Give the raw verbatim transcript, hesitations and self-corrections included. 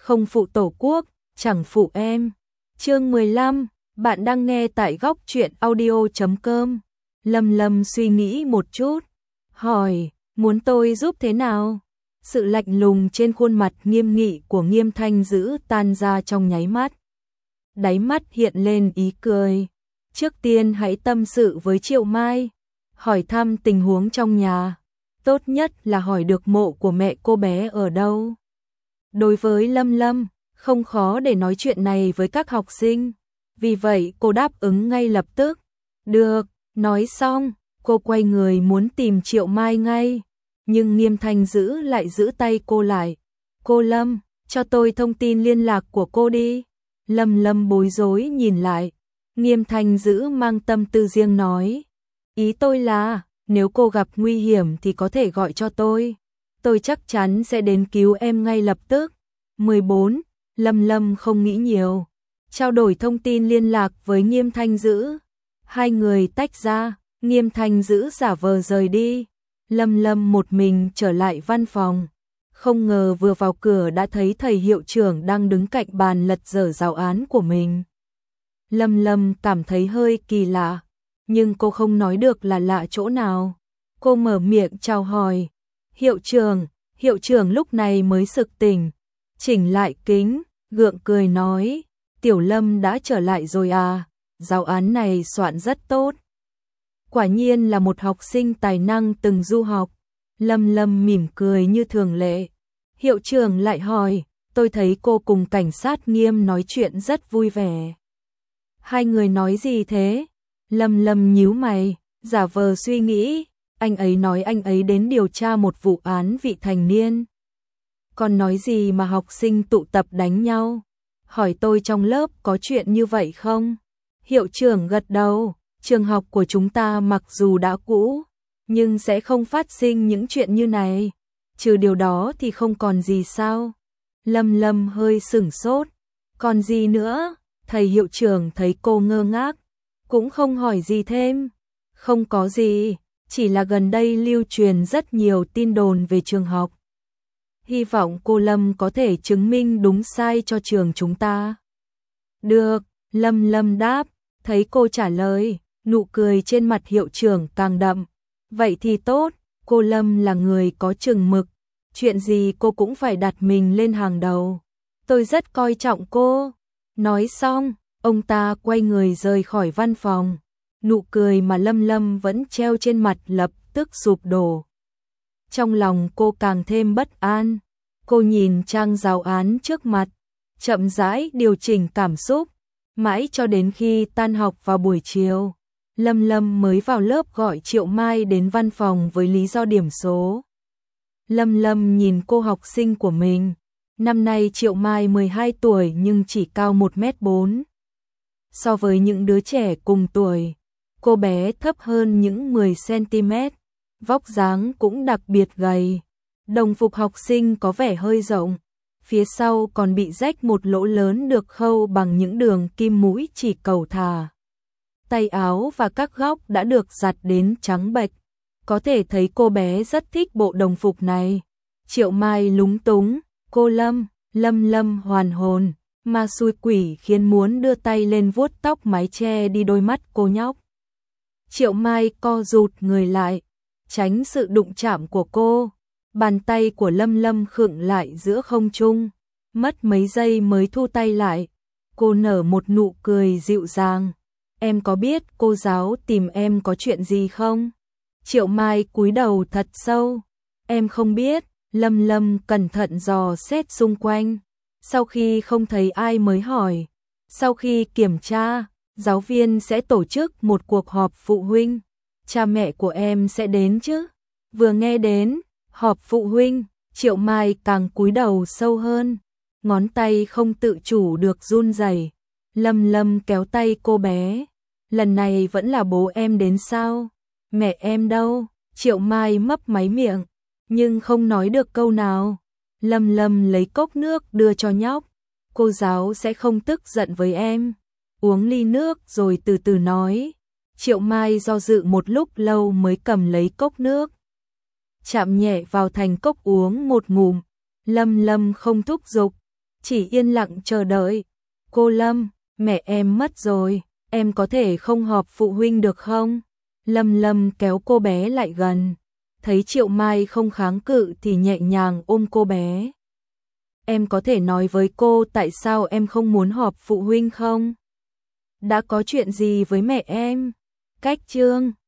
không phụ tổ quốc, chẳng phụ em. Chương mười lăm, bạn đang nghe tại góc truyện audio chấm com. Lâm Lâm suy nghĩ một chút, hỏi, muốn tôi giúp thế nào? Sự lạnh lùng trên khuôn mặt nghiêm nghị của Nghiêm Thanh Dữ tan ra trong nháy mắt. Đáy mắt hiện lên ý cười. Trước tiên hãy tâm sự với Triệu Mai, hỏi thăm tình huống trong nhà. Tốt nhất là hỏi được mộ của mẹ cô bé ở đâu. Đối với Lâm Lâm, không khó để nói chuyện này với các học sinh. Vì vậy cô đáp ứng ngay lập tức. Được, nói xong, cô quay người muốn tìm Triệu Mai ngay. Nhưng Nghiêm Thanh Dữ lại giữ tay cô lại. Cô Lâm, cho tôi thông tin liên lạc của cô đi. Lâm Lâm bối rối nhìn lại. Nghiêm Thanh Dữ mang tâm tư riêng nói. Ý tôi là, nếu cô gặp nguy hiểm thì có thể gọi cho tôi. Tôi chắc chắn sẽ đến cứu em ngay lập tức. mười bốn. Lâm Lâm không nghĩ nhiều. Trao đổi thông tin liên lạc với Nghiêm Thanh Dữ. Hai người tách ra, Nghiêm Thanh Dữ giả vờ rời đi. Lâm Lâm một mình trở lại văn phòng. Không ngờ vừa vào cửa đã thấy thầy hiệu trưởng đang đứng cạnh bàn lật dở giáo án của mình. Lâm Lâm cảm thấy hơi kỳ lạ, nhưng cô không nói được là lạ chỗ nào. Cô mở miệng chào hỏi. Hiệu trưởng, hiệu trưởng lúc này mới sực tỉnh. Chỉnh lại kính, gượng cười nói. Tiểu Lâm đã trở lại rồi à, giáo án này soạn rất tốt. Quả nhiên là một học sinh tài năng từng du học. Lâm Lâm mỉm cười như thường lệ. Hiệu trưởng lại hỏi, tôi thấy cô cùng cảnh sát Nghiêm nói chuyện rất vui vẻ. Hai người nói gì thế? Lâm Lâm nhíu mày, giả vờ suy nghĩ. Anh ấy nói anh ấy đến điều tra một vụ án vị thành niên. Còn nói gì mà học sinh tụ tập đánh nhau? Hỏi tôi trong lớp có chuyện như vậy không? Hiệu trưởng gật đầu. Trường học của chúng ta mặc dù đã cũ, nhưng sẽ không phát sinh những chuyện như này. Trừ điều đó thì không còn gì sao? Lâm Lâm hơi sửng sốt. Còn gì nữa? Thầy hiệu trưởng thấy cô ngơ ngác, cũng không hỏi gì thêm. Không có gì, chỉ là gần đây lưu truyền rất nhiều tin đồn về trường học. Hy vọng cô Lâm có thể chứng minh đúng sai cho trường chúng ta. Được, Lâm Lâm đáp, thấy cô trả lời, nụ cười trên mặt hiệu trưởng càng đậm. Vậy thì tốt, cô Lâm là người có chừng mực, chuyện gì cô cũng phải đặt mình lên hàng đầu. Tôi rất coi trọng cô. Nói xong, ông ta quay người rời khỏi văn phòng. Nụ cười mà Lâm Lâm vẫn treo trên mặt lập tức sụp đổ. Trong lòng cô càng thêm bất an. Cô nhìn trang giáo án trước mặt, chậm rãi điều chỉnh cảm xúc, mãi cho đến khi tan học vào buổi chiều. Lâm Lâm mới vào lớp gọi Triệu Mai đến văn phòng với lý do điểm số. Lâm Lâm nhìn cô học sinh của mình. Năm nay Triệu Mai mười hai tuổi nhưng chỉ cao một mét bốn. So với những đứa trẻ cùng tuổi, cô bé thấp hơn những mười xăng-ti-mét, vóc dáng cũng đặc biệt gầy. Đồng phục học sinh có vẻ hơi rộng, phía sau còn bị rách một lỗ lớn được khâu bằng những đường kim mũi chỉ cầu thả. Tay áo và các góc đã được giặt đến trắng bệch, có thể thấy cô bé rất thích bộ đồng phục này. Triệu Mai lúng túng, cô Lâm, Lâm Lâm hoàn hồn, mà xui quỷ khiến muốn đưa tay lên vuốt tóc mái che đi đôi mắt cô nhóc. Triệu Mai co rụt người lại, tránh sự đụng chạm của cô. Bàn tay của Lâm Lâm khựng lại giữa không trung, mất mấy giây mới thu tay lại. Cô nở một nụ cười dịu dàng. Em có biết cô giáo tìm em có chuyện gì không? Triệu Mai cúi đầu thật sâu. Em không biết. Lâm Lâm cẩn thận dò xét xung quanh. Sau khi không thấy ai mới hỏi. Sau khi kiểm tra, giáo viên sẽ tổ chức một cuộc họp phụ huynh. Cha mẹ của em sẽ đến chứ? Vừa nghe đến họp phụ huynh, Triệu Mai càng cúi đầu sâu hơn. Ngón tay không tự chủ được run rẩy. Lâm Lâm kéo tay cô bé. Lần này vẫn là bố em đến sao? Mẹ em đâu? Triệu Mai mấp máy miệng, nhưng không nói được câu nào. Lâm Lâm lấy cốc nước đưa cho nhóc. Cô giáo sẽ không tức giận với em. Uống ly nước rồi từ từ nói. Triệu Mai do dự một lúc lâu mới cầm lấy cốc nước. Chạm nhẹ vào thành cốc uống một ngụm. Lâm Lâm không thúc giục, chỉ yên lặng chờ đợi. Cô Lâm, mẹ em mất rồi, em có thể không họp phụ huynh được không? Lâm Lâm kéo cô bé lại gần, thấy Triệu Mai không kháng cự thì nhẹ nhàng ôm cô bé. Em có thể nói với cô tại sao em không muốn họp phụ huynh không? Đã có chuyện gì với mẹ em? Cách Trương